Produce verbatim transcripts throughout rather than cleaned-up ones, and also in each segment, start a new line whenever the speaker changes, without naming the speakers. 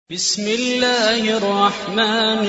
بسم الله الرحمن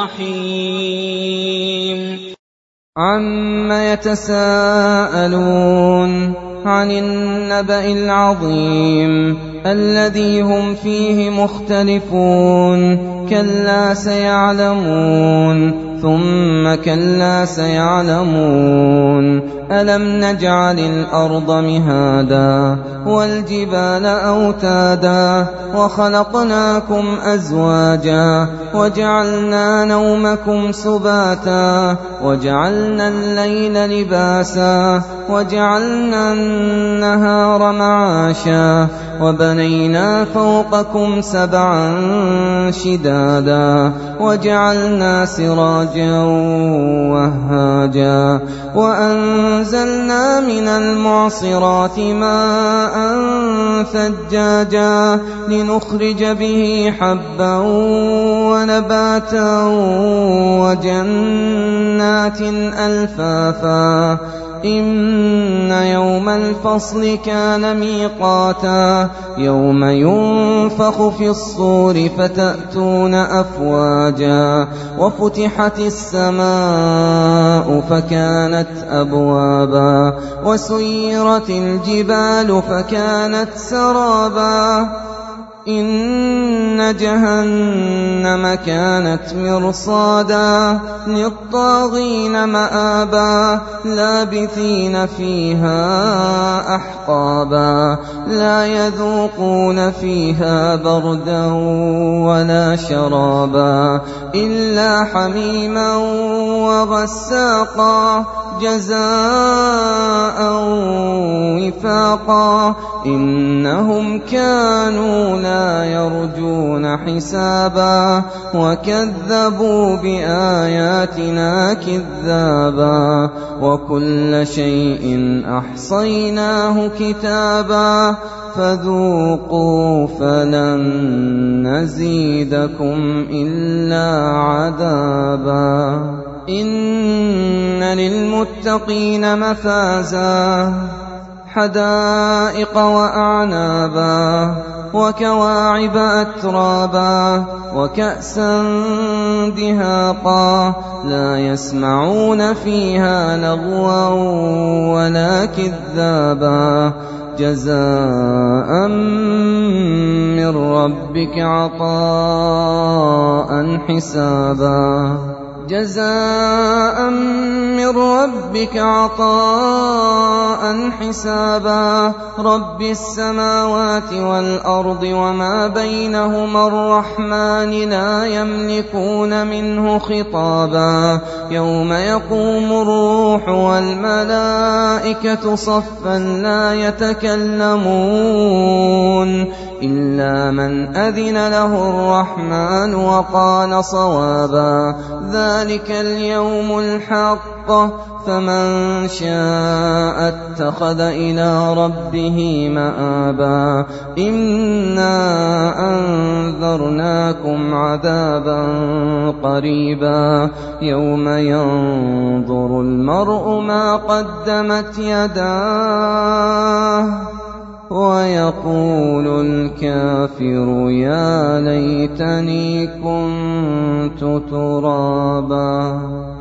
الرحيم
عَمَّ يَتَسَاءَلُونَ عَنِ النَّبَإِ الْعَظِيمِ الَّذِي هُمْ فِيهِ مُخْتَلِفُونَ كَلَّا سَيَعْلَمُونَ ثُمَّ كَلَّا سَيَعْلَمُونَ أَلَمْ نَجْعَلِ الْأَرْضَ مِهَادًا وَالْجِبَالَ أَوْتَادًا وَخَلَقْنَاكُمْ أَزْوَاجًا وَجَعَلْنَا نَوْمَكُمْ سُبَاتًا وَجَعَلْنَا اللَّيْلَ لِبَاسًا وَجَعَلْنَا النَّهَارَ مَعَاشًا وَبَنَيْنَا فَوْقَكُمْ سَبْعًا شِدَادًا وَجَعَلْنَا سِرَاجًا وَهَّاجًا وَأَنزَلْنَا مِنَ الْمُعْصِرَاتِ مَاءً ثَجَّاجًا لِنُخْرِجَ بِهِ حَبًّا وَنَبَاتًا وَجَنَّاتٍ أَلْفَافًا إِنَّ يَوْمَ الْفَصْلِ كَانَ مِيقَاتًا يَوْمَ يُنفَخُ فِي الصُّورِ فَتَأْتُونَ أَفْوَاجًا وَفُتِحَتِ السَّمَاءُ فَكَانَتْ أَبْوَابًا وَسُيِّرَتِ الْجِبَالُ فَكَانَتْ سَرَابًا إِنَّ جَهَنَّمَ كَانَتْ مِرْصَادًا لِلطَّاغِينَ مَآبًا لَابِثِينَ فِيهَا أَحْقَابًا لَا يَذُوقُونَ فِيهَا بَرْدًا وَلَا شَرَابًا إِلَّا حَمِيمًا وَغَسَّاقًا جَزَاءً وِفَاقًا إِنَّهُمْ كَانُوا لَا يَرْجُونَ حِسَابًا وَكَذَّبُوا بِآيَاتِنَا كِذَّابًا وَكُلَّ شَيْءٍ أَحْصَيْنَاهُ كِتَابًا فَذُوقُوا فَلَن نَّزِيدَكُمْ إِلَّا عَذَابًا إِنَّ لِلْمُتَّقِينَ مَفَازًا حَدَائِقَ وَأَعْنَابًا وَكَوَاعِبَ أَتْرَابًا وَكَأْسًا دِهَاقًا لَا يَسْمَعُونَ فِيهَا لَغْوًا وَلَا كِذَّابًا جَزَاءً مِّن رَّبِّكَ عَطَاءً حِسَابًا جَزَاءً مِّن رَّبِّكَ عَطَاءً حِسَابًا رَّبِّ السَّمَاوَاتِ وَالْأَرْضِ وَمَا بَيْنَهُمَا الرَّحْمَٰنِ لَا يَمْلِكُونَ مِنْهُ خِطَابًا يَوْمَ يَقُومُ الرُّوحُ وَالْمَلَائِكَةُ صَفًّا لَّا يَتَكَلَّمُونَ إِلَّا مَنْ أَذِنَ لَهُ الرَّحْمَٰنُ وَقَالَ صَوَابًا ذَلِكَ الْيَوْمُ الْحَقُّ فَمَن شَاءَ اتَّخَذَ إِلَىٰ رَبِّهِ مَآبًا إِنَّا أَنذَرْنَاكُمْ عَذَابًا قَرِيبًا يَوْمَ يَنظُرُ الْمَرْءُ مَا قَدَّمَتْ يَدَاهُ وَيَقُولُ الْكَافِرُ يَا لَيْتَنِي كُنتُ تُرَابًا